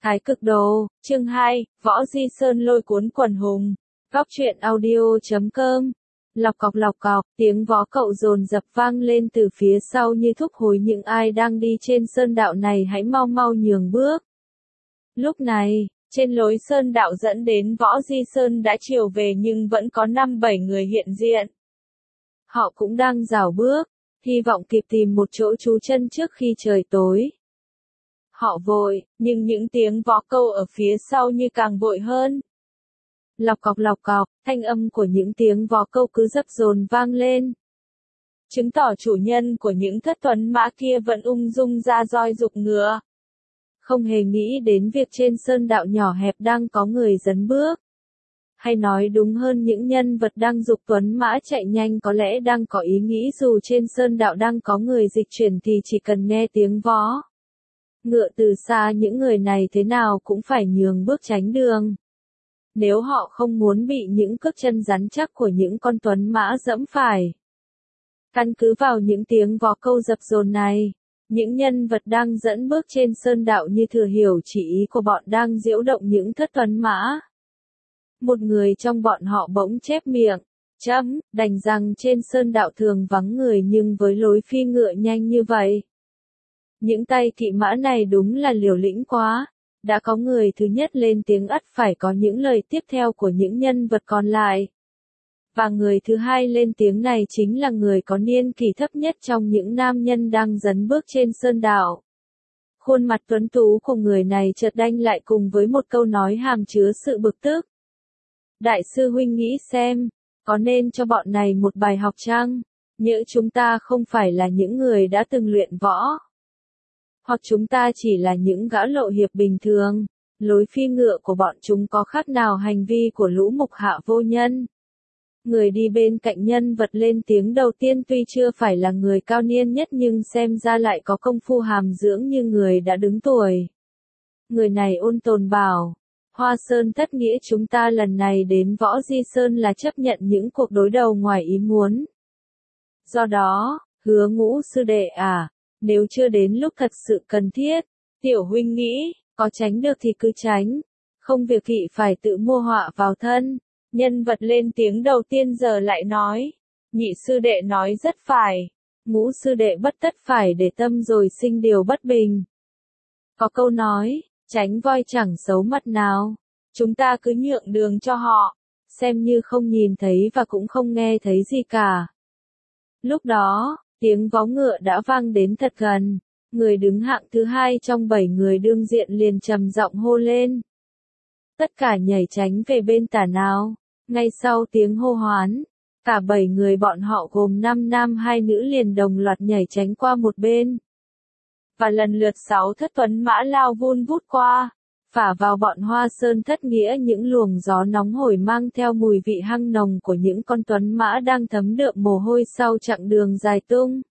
Thái cực đồ, chương 2, Võ Di Sơn lôi cuốn quần hùng. Góc truyện audio.com. Lọc cọc, tiếng vó cậu dồn dập vang lên từ phía sau như thúc hối những ai đang đi trên sơn đạo này hãy mau mau nhường bước. Lúc này, trên lối sơn đạo dẫn đến Võ Di Sơn đã chiều về nhưng vẫn có 5-7 người hiện diện. Họ cũng đang rảo bước, hy vọng kịp tìm một chỗ trú chân trước khi trời tối. Họ vội, nhưng những tiếng vó câu ở phía sau như càng vội hơn. Lọc cọc, thanh âm của những tiếng vó câu cứ dập dồn vang lên. Chứng tỏ chủ nhân của những thất tuấn mã kia vẫn ung dung ra roi giục ngựa. Không hề nghĩ đến việc trên sơn đạo nhỏ hẹp đang có người dấn bước. Hay nói đúng hơn những nhân vật đang giục tuấn mã chạy nhanh có lẽ đang có ý nghĩ dù trên sơn đạo đang có người dịch chuyển thì chỉ cần nghe tiếng vó ngựa từ xa những người này thế nào cũng phải nhường bước tránh đường. Nếu họ không muốn bị những cước chân rắn chắc của những con tuấn mã dẫm phải. Căn cứ vào những tiếng vó câu dập dồn này, những nhân vật đang dẫn bước trên sơn đạo như thừa hiểu chỉ ý của bọn đang diễu động những thất tuấn mã. Một người trong bọn họ bỗng chép miệng, đành rằng trên sơn đạo thường vắng người nhưng với lối phi ngựa nhanh như vậy. Những tay kỵ mã này đúng là liều lĩnh quá. Đã có người thứ nhất lên tiếng ắt phải có những lời tiếp theo của những nhân vật còn lại. Và người thứ hai lên tiếng này chính là người có niên kỷ thấp nhất trong những nam nhân đang dấn bước trên sơn đạo. Khuôn mặt tuấn tú của người này chợt đanh lại cùng với một câu nói hàm chứa sự bực tức. Đại sư huynh nghĩ xem, có nên cho bọn này một bài học chăng? Nhỡ chúng ta không phải là những người đã từng luyện võ. Hoặc chúng ta chỉ là những gã lộ hiệp bình thường, lối phi ngựa của bọn chúng có khác nào hành vi của lũ mục hạ vô nhân. Người đi bên cạnh nhân vật lên tiếng đầu tiên tuy chưa phải là người cao niên nhất nhưng xem ra lại có công phu hàm dưỡng như người đã đứng tuổi. Người này ôn tồn bảo, Hoa Sơn thất nghĩa chúng ta lần này đến Võ Di Sơn là chấp nhận những cuộc đối đầu ngoài ý muốn. Do đó, Hứa Ngũ sư đệ nếu chưa đến lúc thật sự cần thiết, tiểu huynh nghĩ, có tránh được thì cứ tránh, không việc thị phải tự mua họa vào thân. Nhân vật lên tiếng đầu tiên giờ lại nói, nhị sư đệ nói rất phải, ngũ sư đệ bất tất phải để tâm rồi sinh điều bất bình. Có câu nói, tránh voi chẳng xấu mặt nào, chúng ta cứ nhượng đường cho họ, xem như không nhìn thấy và cũng không nghe thấy gì cả. Lúc đó, tiếng vó ngựa đã vang đến thật gần, người đứng hạng thứ hai trong 7 người đương diện liền trầm giọng hô lên. Tất cả nhảy tránh về bên tả nào, ngay sau tiếng hô hoán, cả 7 người bọn họ gồm 5 nam 2 nữ liền đồng loạt nhảy tránh qua một bên. Và lần lượt 6 thất tuấn mã lao vun vút qua, phả vào bọn Hoa Sơn thất nghĩa những luồng gió nóng hổi mang theo mùi vị hăng nồng của những con tuấn mã đang thấm đượm mồ hôi sau chặng đường dài tung.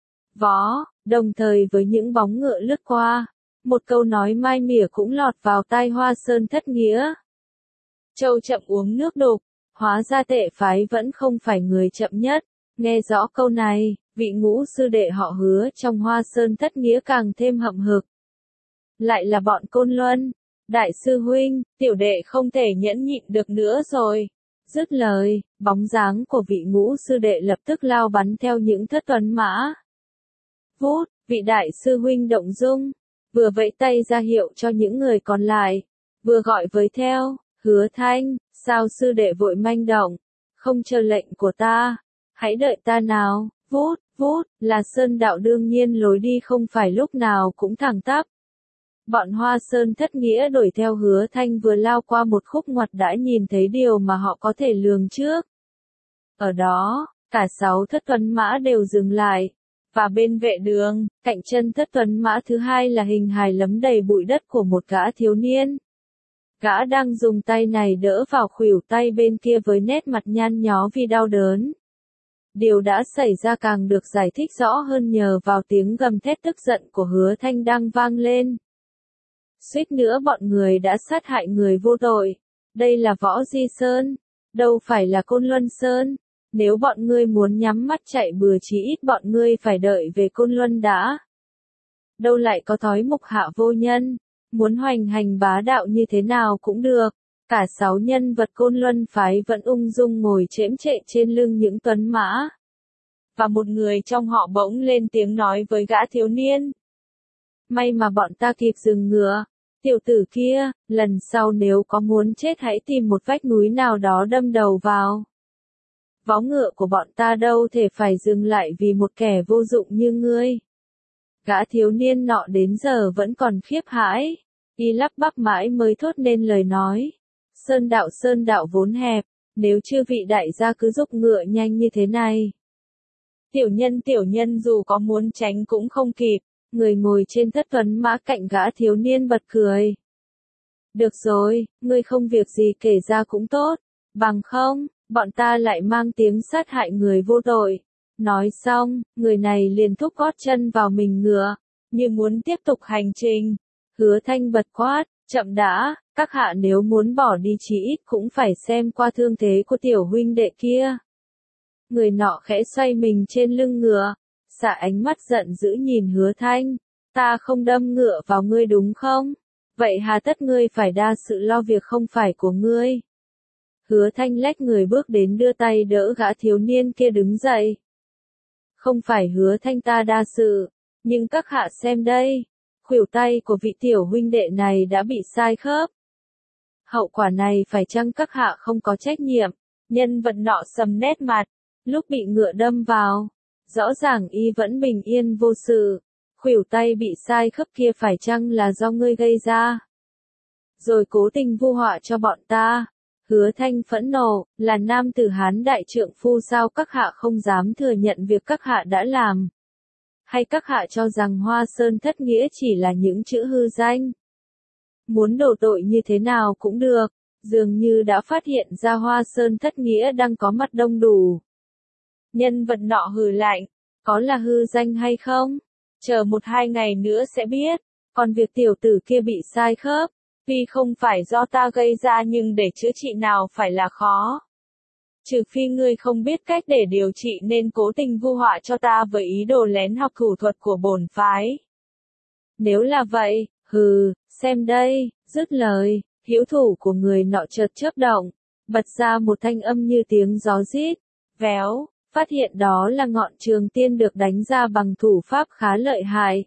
Vó, đồng thời với những bóng ngựa lướt qua, một câu nói mai mỉa cũng lọt vào tai Hoa Sơn thất nghĩa. Châu chậm uống nước đục, hóa ra tệ phái vẫn không phải người chậm nhất. Nghe rõ câu này, vị ngũ sư đệ họ Hứa trong Hoa Sơn thất nghĩa càng thêm hậm hực. Lại là bọn Côn Luân. Đại sư huynh, tiểu đệ không thể nhẫn nhịn được nữa rồi. Dứt lời, bóng dáng của vị ngũ sư đệ lập tức lao bắn theo những thất tuấn mã. Vút, vị đại sư huynh động dung, vừa vẫy tay ra hiệu cho những người còn lại, vừa gọi với theo, Hứa Thanh, sao sư đệ vội manh động, không chờ lệnh của ta, hãy đợi ta nào, vút, là sơn đạo đương nhiên lối đi không phải lúc nào cũng thẳng tắp. Bọn Hoa Sơn thất nghĩa đuổi theo Hứa Thanh vừa lao qua một khúc ngoặt đã nhìn thấy điều mà họ có thể lường trước. Ở đó, cả 6 thất tuấn mã đều dừng lại, và bên vệ đường, cạnh chân thất tuấn mã thứ hai là hình hài lấm đầy bụi đất của một gã thiếu niên. Gã đang dùng tay này đỡ vào khuỷu tay bên kia với nét mặt nhăn nhó vì đau đớn. Điều đã xảy ra càng được giải thích rõ hơn nhờ vào tiếng gầm thét tức giận của Hứa Thanh đang vang lên. Suýt nữa bọn người đã sát hại người vô tội. Đây là Võ Di Sơn, đâu phải là Côn Luân Sơn. Nếu bọn ngươi muốn nhắm mắt chạy bừa chí ít bọn ngươi phải đợi về Côn Luân đã. Đâu lại có thói mục hạ vô nhân, Muốn hoành hành bá đạo như thế nào cũng được. Cả 6 nhân vật Côn Luân phái vẫn ung dung ngồi chễm chệ trên lưng những tuấn mã. Và một người trong họ bỗng lên tiếng nói với gã thiếu niên. May mà bọn ta kịp dừng ngựa. Tiểu tử kia, lần sau nếu có muốn chết hãy tìm một vách núi nào đó đâm đầu vào. Vó ngựa của bọn ta đâu thể phải dừng lại vì một kẻ vô dụng như ngươi. Gã thiếu niên nọ đến giờ vẫn còn khiếp hãi. Y lắp bắp mãi mới thốt nên lời nói. Sơn đạo vốn hẹp, nếu chư vị đại gia cứ dục ngựa nhanh như thế này. Tiểu nhân dù có muốn tránh cũng không kịp. Người ngồi trên thất tuấn mã cạnh gã thiếu niên bật cười. Được rồi, ngươi không việc gì kể ra cũng tốt. Bằng không, bọn ta lại mang tiếng sát hại người vô tội. Nói xong, người này liền thúc gót chân vào mình ngựa, như muốn tiếp tục hành trình. Hứa Thanh bật quát, chậm đã, các hạ nếu muốn bỏ đi chí ít cũng phải xem qua thương thế của tiểu huynh đệ kia. Người nọ khẽ xoay mình trên lưng ngựa, xạ ánh mắt giận dữ nhìn Hứa Thanh. Ta không đâm ngựa vào ngươi đúng không? Vậy hà tất ngươi phải đa sự lo việc không phải của ngươi? Hứa Thanh lách người bước đến đưa tay đỡ gã thiếu niên kia đứng dậy. Không phải Hứa Thanh ta đa sự, nhưng các hạ xem đây, khuỷu tay của vị tiểu huynh đệ này đã bị sai khớp. Hậu quả này phải chăng các hạ không có trách nhiệm? Nhân vật nọ sầm nét mặt, lúc bị ngựa đâm vào, rõ ràng y vẫn bình yên vô sự. Khuỷu tay bị sai khớp kia phải chăng là do ngươi gây ra? Rồi cố tình vu họa cho bọn ta. Hứa Thanh phẫn nộ, là nam tử Hán đại trượng phu sao các hạ không dám thừa nhận việc các hạ đã làm? Hay các hạ cho rằng Hoa Sơn thất nghĩa chỉ là những chữ hư danh? Muốn đổ tội như thế nào cũng được, dường như đã phát hiện ra Hoa Sơn thất nghĩa đang có mặt đông đủ. Nhân vật nọ hừ lạnh, có là hư danh hay không? Chờ 1-2 ngày nữa sẽ biết, còn việc tiểu tử kia bị sai khớp, tuy không phải do ta gây ra nhưng để chữa trị nào phải là khó. Trừ phi ngươi không biết cách để điều trị nên cố tình vu họa cho ta với ý đồ lén học thủ thuật của bổn phái. Nếu là vậy, xem đây, dứt lời, hữu thủ của người nọ chợt chớp động, bật ra một thanh âm như tiếng gió rít, véo, phát hiện đó là ngọn trường tiên được đánh ra bằng thủ pháp khá lợi hại.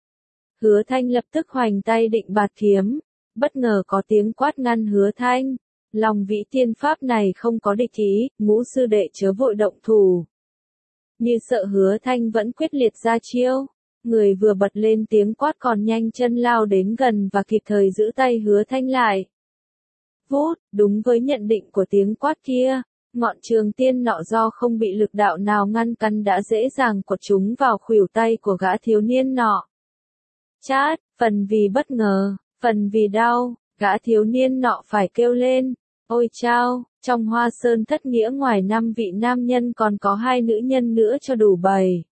Hứa Thanh lập tức hoành tay định bạt kiếm, bất ngờ có tiếng quát ngăn Hứa Thanh. Lòng vĩ tiên pháp này không có địch ý, Ngũ sư đệ chớ vội động thủ. Như sợ Hứa Thanh vẫn quyết liệt ra chiêu, người vừa bật lên tiếng quát còn nhanh chân lao đến gần và kịp thời giữ tay Hứa Thanh lại. Vút, đúng với nhận định của tiếng quát kia, ngọn trường tiên nọ do không bị lực đạo nào ngăn cản đã dễ dàng quật trúng vào khuỷu tay của gã thiếu niên nọ. Chát, phần vì bất ngờ, phần vì đau, gã thiếu niên nọ phải kêu lên. Ôi chao, trong Hoa Sơn thất nghĩa ngoài 5 vị nam nhân còn có 2 nữ nhân nữa cho đủ bầy.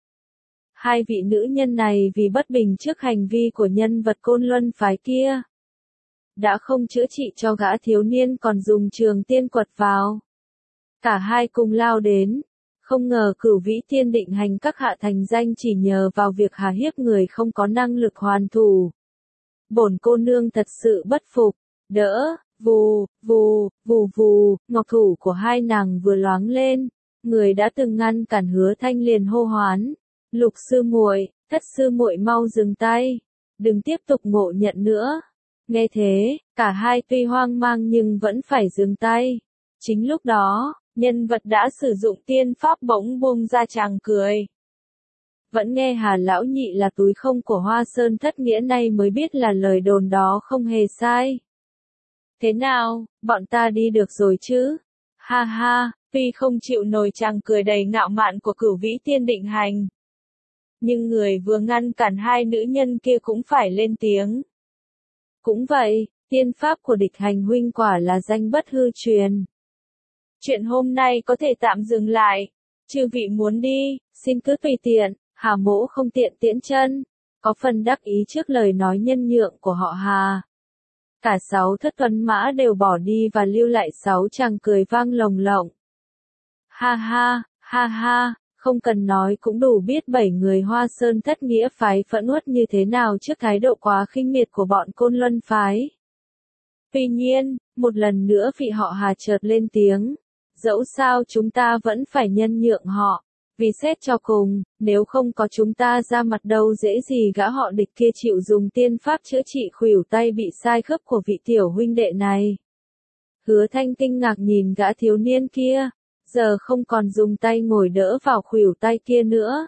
2 vị nữ nhân này vì bất bình trước hành vi của nhân vật Côn Luân phái kia, đã không chữa trị cho gã thiếu niên còn dùng trường tiên quật vào. Cả hai cùng lao đến, không ngờ Cửu Vĩ Tiên định hành các hạ thành danh chỉ nhờ vào việc hà hiếp người không có năng lực hoàn thủ. Bổn cô nương thật sự bất phục, đỡ. Vù, vù, vù vù, ngọc thủ của hai nàng vừa loáng lên, người đã từng ngăn cản Hứa Thanh liền hô hoán. Lục sư muội, Thất sư muội mau dừng tay, đừng tiếp tục ngộ nhận nữa. Nghe thế, cả hai tuy hoang mang nhưng vẫn phải dừng tay. Chính lúc đó, nhân vật đã sử dụng tiên pháp bỗng bung ra chàng cười. Vẫn nghe Hà lão nhị là túi không của Hoa Sơn thất nghĩa nay mới biết là lời đồn đó không hề sai. Thế nào, bọn ta đi được rồi chứ? Ha ha, tuy không chịu nổi chàng cười đầy ngạo mạn của Cửu Vĩ Tiên định hành. Nhưng người vừa ngăn cản 2 nữ nhân kia cũng phải lên tiếng. Cũng vậy, tiên pháp của địch hành huynh quả là danh bất hư truyền. Chuyện hôm nay có thể tạm dừng lại. Chư vị muốn đi, xin cứ tùy tiện, Hà mỗ không tiện tiễn chân. Có phần đắc ý trước lời nói nhân nhượng của họ Hà. Cả 6 thất tuấn mã đều bỏ đi và lưu lại 6 chàng cười vang lồng lộng. Ha ha, Không cần nói cũng đủ biết 7 người Hoa Sơn thất nghĩa phái phẫn uất như thế nào trước thái độ quá khinh miệt của bọn Côn Luân phái. Tuy nhiên, một lần nữa vị họ Hà chợt lên tiếng, dẫu sao chúng ta vẫn phải nhân nhượng họ, vì xét cho cùng, nếu không có chúng ta ra mặt đâu dễ gì gã họ địch kia chịu dùng tiên pháp chữa trị khuỷu tay bị sai khớp của vị tiểu huynh đệ này. Hứa Thanh kinh ngạc nhìn gã thiếu niên kia, giờ không còn dùng tay ngồi đỡ vào khuỷu tay kia nữa.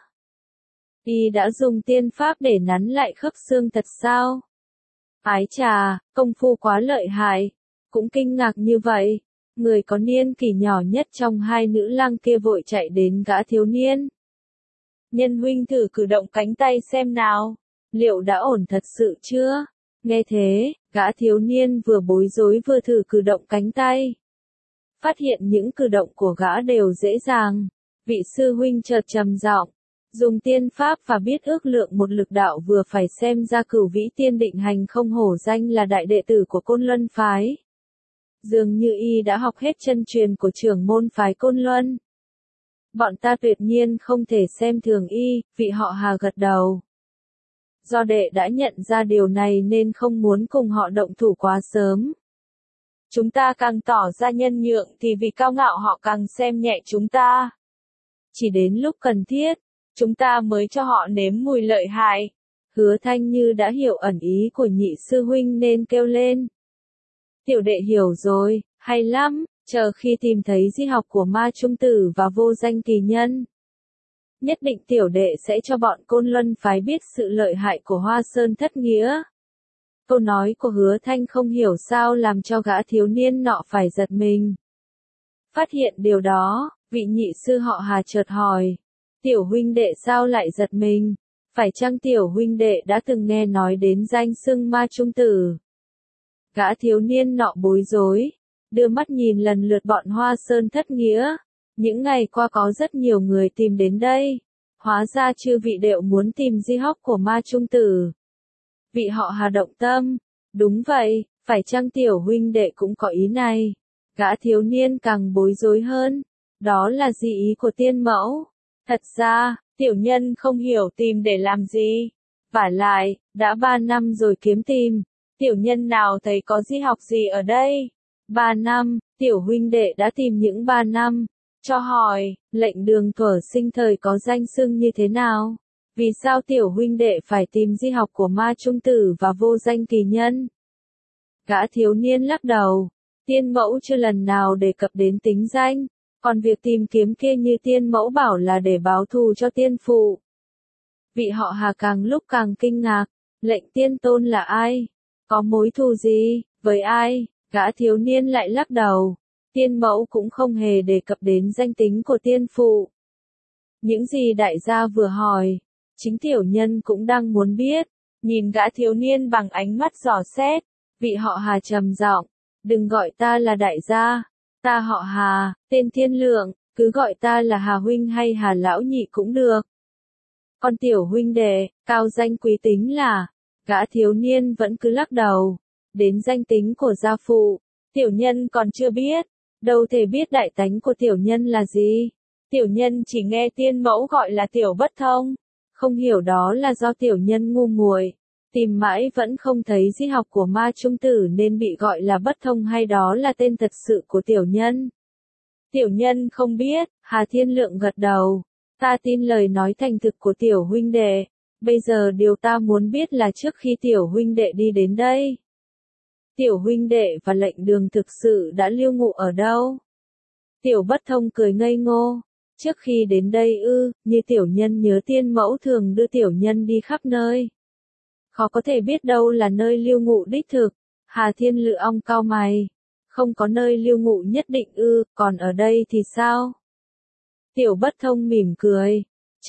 Y đã dùng tiên pháp để nắn lại khớp xương thật sao? Ái chà, công phu quá lợi hại. Cũng kinh ngạc như vậy, người có niên kỷ nhỏ nhất trong hai nữ lang kia vội chạy đến gã thiếu niên. Nhân huynh thử cử động cánh tay xem nào, liệu đã ổn thật sự chưa? Nghe thế, gã thiếu niên vừa bối rối vừa thử cử động cánh tay. Phát hiện những cử động của gã đều dễ dàng, vị sư huynh chợt trầm giọng, dùng tiên pháp và biết ước lượng một lực đạo vừa phải xem ra Cửu Vĩ Tiên Định Hành không hổ danh là đại đệ tử của Côn Luân phái. Dường như y đã học hết chân truyền của trưởng môn phái Côn Luân. Bọn ta tuyệt nhiên không thể xem thường y, vị họ Hà gật đầu. Do đệ đã nhận ra điều này nên không muốn cùng họ động thủ quá sớm. Chúng ta càng tỏ ra nhân nhượng thì vì cao ngạo họ càng xem nhẹ chúng ta. Chỉ đến lúc cần thiết, chúng ta mới cho họ nếm mùi lợi hại. Hứa Thanh như đã hiểu ẩn ý của nhị sư huynh nên kêu lên. Tiểu đệ hiểu rồi, hay lắm, chờ khi tìm thấy di học của Ma Trung Tử và Vô Danh Kỳ Nhân. Nhất định tiểu đệ sẽ cho bọn Côn Luân phái biết sự lợi hại của Hoa Sơn thất nghĩa. Câu nói của Hứa Thanh không hiểu sao làm cho gã thiếu niên nọ phải giật mình. Phát hiện điều đó, vị nhị sư họ Hà chợt hỏi. Tiểu huynh đệ sao lại giật mình? Phải chăng tiểu huynh đệ đã từng nghe nói đến danh xưng Ma Trung Tử? Gã thiếu niên nọ bối rối, đưa mắt nhìn lần lượt bọn Hoa Sơn thất nghĩa. Những ngày qua có rất nhiều người tìm đến đây. Hóa ra chư vị đều muốn tìm di hóc của Ma Trung Tử. Vị họ Hà động tâm. Đúng vậy, phải chăng tiểu huynh đệ cũng có ý này? Gã thiếu niên càng bối rối hơn. Đó là gì ý của tiên mẫu? Thật ra, tiểu nhân không hiểu tìm để làm gì. Vả lại, đã 3 năm rồi kiếm tìm. Tiểu nhân nào thấy có di học gì ở đây? 3 năm, tiểu huynh đệ đã tìm những 3 năm. Cho hỏi, lệnh Đường Thuở sinh thời có danh xưng như thế nào? Vì sao tiểu huynh đệ phải tìm di học của Ma Trung Tử và Vô Danh Kỳ Nhân? Gã thiếu niên lắc đầu. Tiên mẫu chưa lần nào đề cập đến tính danh. Còn việc tìm kiếm kia như tiên mẫu bảo là để báo thù cho tiên phụ. Vị họ Hà càng lúc càng kinh ngạc. Lệnh tiên tôn là ai? Có mối thù gì? Với ai? Gã thiếu niên lại lắc đầu. Tiên mẫu cũng không hề đề cập đến danh tính của tiên phụ. Những gì đại gia vừa hỏi, chính tiểu nhân cũng đang muốn biết. Nhìn gã thiếu niên bằng ánh mắt dò xét, vị họ Hà trầm giọng, đừng gọi ta là đại gia, ta họ Hà, tên Thiên Lượng, cứ gọi ta là Hà huynh hay Hà lão nhị cũng được. Còn tiểu huynh đệ, cao danh quý tính là, gã thiếu niên vẫn cứ lắc đầu, đến danh tính của gia phụ, tiểu nhân còn chưa biết, đâu thể biết đại tánh của tiểu nhân là gì. Tiểu nhân chỉ nghe tiên mẫu gọi là tiểu bất thông, không hiểu đó là do tiểu nhân ngu muội, tìm mãi vẫn không thấy di học của Ma Trung Tử nên bị gọi là bất thông hay đó là tên thật sự của tiểu nhân. Tiểu nhân không biết, Hà Thiên Lượng gật đầu, ta tin lời nói thành thực của tiểu huynh đệ, bây giờ điều ta muốn biết là trước khi tiểu huynh đệ đi đến đây, tiểu huynh đệ và lệnh Đường thực sự đã lưu ngụ ở đâu? Tiểu bất thông cười ngây ngô. Trước khi đến đây như tiểu nhân nhớ tiên mẫu thường đưa tiểu nhân đi khắp nơi. Khó có thể biết đâu là nơi lưu ngụ đích thực. Hà Thiên Lượng cau mày. Không có nơi lưu ngụ nhất định còn ở đây thì sao? Tiểu bất thông mỉm cười.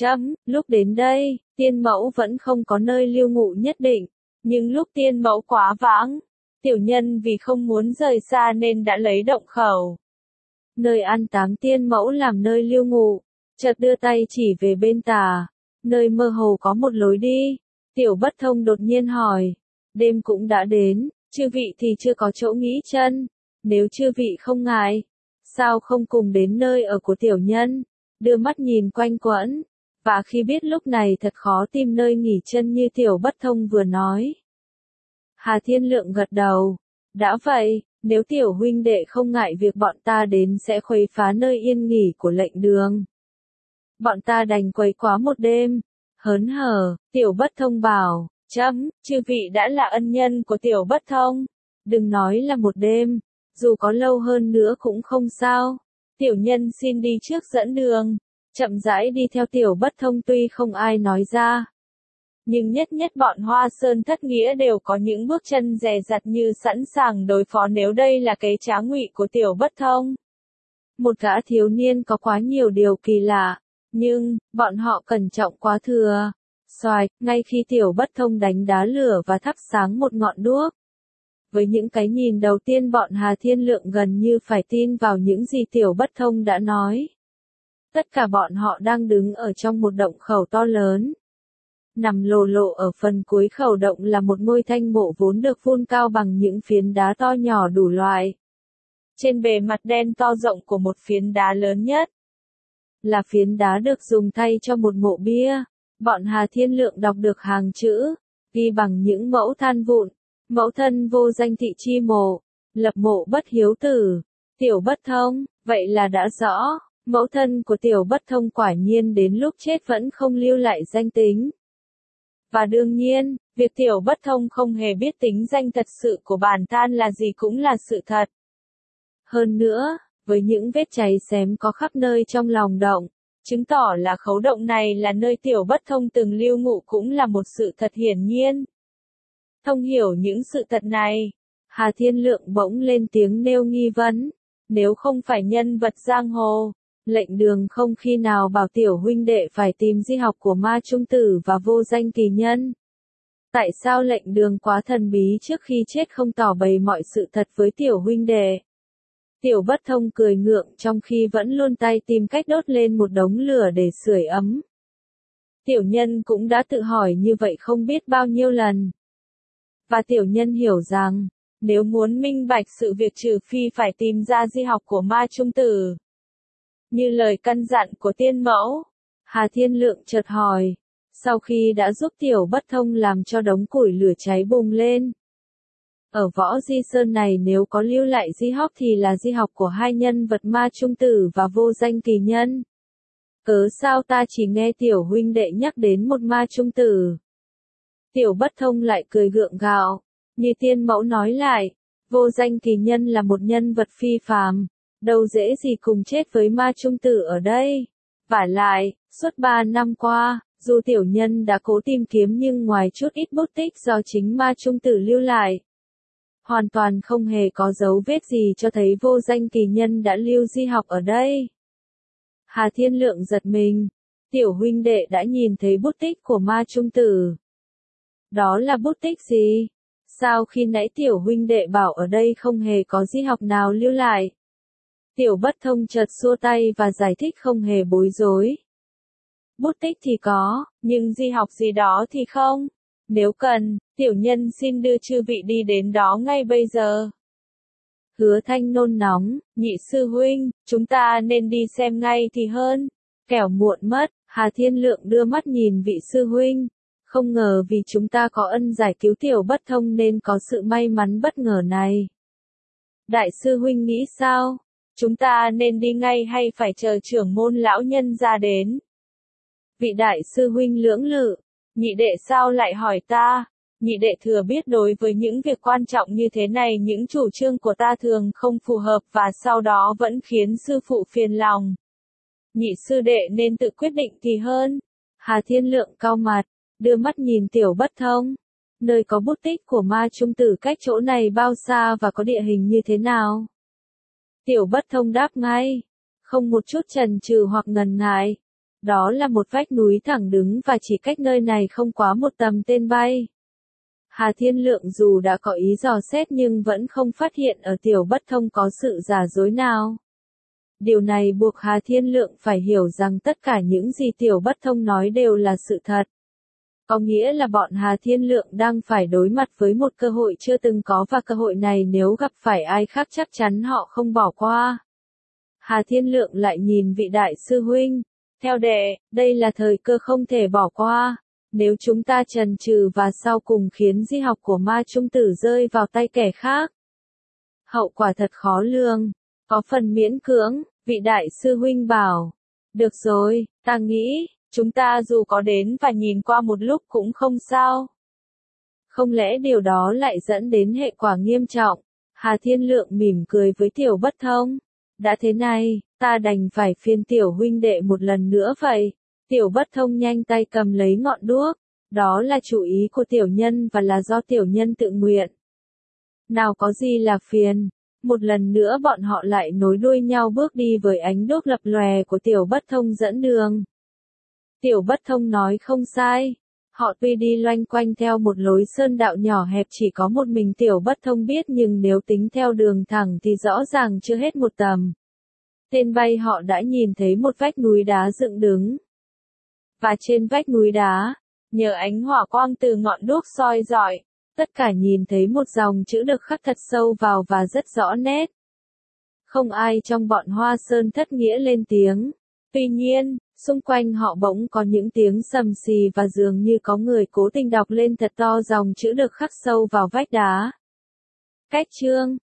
Lúc đến đây, tiên mẫu vẫn không có nơi lưu ngụ nhất định. Nhưng lúc tiên mẫu quá vãng, tiểu nhân vì không muốn rời xa nên đã lấy động khẩu. Nơi an táng tiên mẫu làm nơi lưu ngụ, chợt đưa tay chỉ về bên tả, nơi mơ hồ có một lối đi. Tiểu bất thông đột nhiên hỏi, đêm cũng đã đến, chư vị thì chưa có chỗ nghỉ chân, nếu chư vị không ngại, sao không cùng đến nơi ở của tiểu nhân, đưa mắt nhìn quanh quẩn, và khi biết lúc này thật khó tìm nơi nghỉ chân như Tiểu Bất Thông vừa nói. Hà Thiên Lượng gật đầu, đã vậy, nếu Tiểu huynh đệ không ngại việc bọn ta đến sẽ khuấy phá nơi yên nghỉ của lệnh đường. Bọn ta đành quấy quá một đêm. Hớn hở, Tiểu Bất Thông bảo, chư vị đã là ân nhân của Tiểu Bất Thông. Đừng nói là một đêm, dù có lâu hơn nữa cũng không sao. Tiểu nhân xin đi trước dẫn đường, chậm rãi đi theo Tiểu Bất Thông tuy không ai nói ra. Nhưng nhất nhất bọn Hoa Sơn thất nghĩa đều có những bước chân dè dặt như sẵn sàng đối phó nếu đây là kế trá ngụy của Tiểu Bất Thông. Một gã thiếu niên có quá nhiều điều kỳ lạ, nhưng, bọn họ cẩn trọng quá thừa. Xoài, ngay khi Tiểu Bất Thông đánh đá lửa và thắp sáng một ngọn đuốc. Với những cái nhìn đầu tiên bọn Hà Thiên Lượng gần như phải tin vào những gì Tiểu Bất Thông đã nói. Tất cả bọn họ đang đứng ở trong một động khẩu to lớn. Nằm lồ lộ ở phần cuối khẩu động là một ngôi thanh mộ vốn được vun cao bằng những phiến đá to nhỏ đủ loại. Trên bề mặt đen to rộng của một phiến đá lớn nhất, là phiến đá được dùng thay cho một mộ bia. Bọn Hà Thiên Lượng đọc được hàng chữ, ghi bằng những mẫu than vụn, mẫu thân vô danh thị chi mộ, lập mộ bất hiếu tử, Tiểu Bất Thông, vậy là đã rõ, mẫu thân của Tiểu Bất Thông quả nhiên đến lúc chết vẫn không lưu lại danh tính. Và đương nhiên, việc Tiểu Bất Thông không hề biết tính danh thật sự của bản than là gì cũng là sự thật. Hơn nữa, với những vết cháy xém có khắp nơi trong lòng động, chứng tỏ là khấu động này là nơi Tiểu Bất Thông từng lưu ngụ cũng là một sự thật hiển nhiên. Thông hiểu những sự thật này, Hà Thiên Lượng bỗng lên tiếng nêu nghi vấn, nếu không phải nhân vật giang hồ, lệnh đường không khi nào bảo Tiểu huynh đệ phải tìm di học của Ma Trung Tử và Vô Danh Kỳ Nhân. Tại sao lệnh đường quá thần bí trước khi chết không tỏ bày mọi sự thật với Tiểu huynh đệ? Tiểu Bất Thông cười ngượng trong khi vẫn luôn tay tìm cách đốt lên một đống lửa để sưởi ấm. Tiểu nhân cũng đã tự hỏi như vậy không biết bao nhiêu lần. Và tiểu nhân hiểu rằng, nếu muốn minh bạch sự việc trừ phi phải tìm ra di học của Ma Trung Tử. Như lời căn dặn của tiên mẫu, Hà Thiên Lượng chợt hỏi, sau khi đã giúp Tiểu Bất Thông làm cho đống củi lửa cháy bùng lên. Ở Võ Di Sơn này nếu có lưu lại di học thì là di học của hai nhân vật Ma Trung Tử và Vô Danh Kỳ Nhân. Cớ sao ta chỉ nghe Tiểu huynh đệ nhắc đến một Ma Trung Tử? Tiểu Bất Thông lại cười gượng gạo, như tiên mẫu nói lại, Vô Danh Kỳ Nhân là một nhân vật phi phàm, đâu dễ gì cùng chết với Ma Trung Tử ở đây. Vả lại, suốt 3 năm qua, dù tiểu nhân đã cố tìm kiếm nhưng ngoài chút ít bút tích do chính Ma Trung Tử lưu lại, hoàn toàn không hề có dấu vết gì cho thấy Vô Danh Kỳ Nhân đã lưu di học ở đây. Hà Thiên Lượng giật mình, Tiểu huynh đệ đã nhìn thấy bút tích của Ma Trung Tử. Đó là bút tích gì? Sao khi nãy Tiểu huynh đệ bảo ở đây không hề có di học nào lưu lại? Tiểu Bất Thông chợt xua tay và giải thích không hề bối rối. Bút tích thì có, nhưng di học gì đó thì không. Nếu cần, tiểu nhân xin đưa chư vị đi đến đó ngay bây giờ. Hứa Thanh nôn nóng, nhị sư huynh, chúng ta nên đi xem ngay thì hơn. Kẻo muộn mất, Hà Thiên Lượng đưa mắt nhìn vị sư huynh. Không ngờ vì chúng ta có ân giải cứu Tiểu Bất Thông nên có sự may mắn bất ngờ này. Đại sư huynh nghĩ sao? Chúng ta nên đi ngay hay phải chờ trưởng môn lão nhân ra đến? Vị đại sư huynh lưỡng lự, nhị đệ sao lại hỏi ta? Nhị đệ thừa biết đối với những việc quan trọng như thế này những chủ trương của ta thường không phù hợp và sau đó vẫn khiến sư phụ phiền lòng. Nhị sư đệ nên tự quyết định thì hơn. Hà Thiên Lượng cau mặt, đưa mắt nhìn Tiểu Bất Thông. Nơi có bút tích của Ma Trung Tử cách chỗ này bao xa và có địa hình như thế nào? Tiểu Bất Thông đáp ngay, không một chút chần chừ hoặc ngần ngại. Đó là một vách núi thẳng đứng và chỉ cách nơi này không quá một tầm tên bay. Hà Thiên Lượng dù đã có ý dò xét nhưng vẫn không phát hiện ở Tiểu Bất Thông có sự giả dối nào. Điều này buộc Hà Thiên Lượng phải hiểu rằng tất cả những gì Tiểu Bất Thông nói đều là sự thật. Có nghĩa là bọn Hà Thiên Lượng đang phải đối mặt với một cơ hội chưa từng có và cơ hội này nếu gặp phải ai khác chắc chắn họ không bỏ qua. Hà Thiên Lượng lại nhìn vị đại sư huynh. Theo đệ, đây là thời cơ không thể bỏ qua. Nếu chúng ta chần chừ và sau cùng khiến di học của ma trung tử rơi vào tay kẻ khác, hậu quả thật khó lường. Có phần miễn cưỡng, vị đại sư huynh bảo. Được rồi, ta nghĩ, chúng ta dù có đến và nhìn qua một lúc cũng không sao. Không lẽ điều đó lại dẫn đến hệ quả nghiêm trọng? Hà Thiên Lượng mỉm cười với Tiểu Bất Thông. Đã thế này, ta đành phải phiền Tiểu huynh đệ một lần nữa vậy. Tiểu Bất Thông nhanh tay cầm lấy ngọn đuốc. Đó là chủ ý của tiểu nhân và là do tiểu nhân tự nguyện. Nào có gì là phiền. Một lần nữa bọn họ lại nối đuôi nhau bước đi với ánh đuốc lập lòe của Tiểu Bất Thông dẫn đường. Tiểu Bất Thông nói không sai. Họ tuy đi loanh quanh theo một lối sơn đạo nhỏ hẹp chỉ có một mình Tiểu Bất Thông biết, nhưng nếu tính theo đường thẳng thì rõ ràng chưa hết một tầm. Tên bay họ đã nhìn thấy một vách núi đá dựng đứng. Và trên vách núi đá, nhờ ánh hỏa quang từ ngọn đuốc soi rọi, tất cả nhìn thấy một dòng chữ được khắc thật sâu vào và rất rõ nét. Không ai trong bọn Hoa Sơn Thất Nghĩa lên tiếng. Tuy nhiên, xung quanh họ bỗng có những tiếng sầm xì và dường như có người cố tình đọc lên thật to dòng chữ được khắc sâu vào vách đá. Cách chương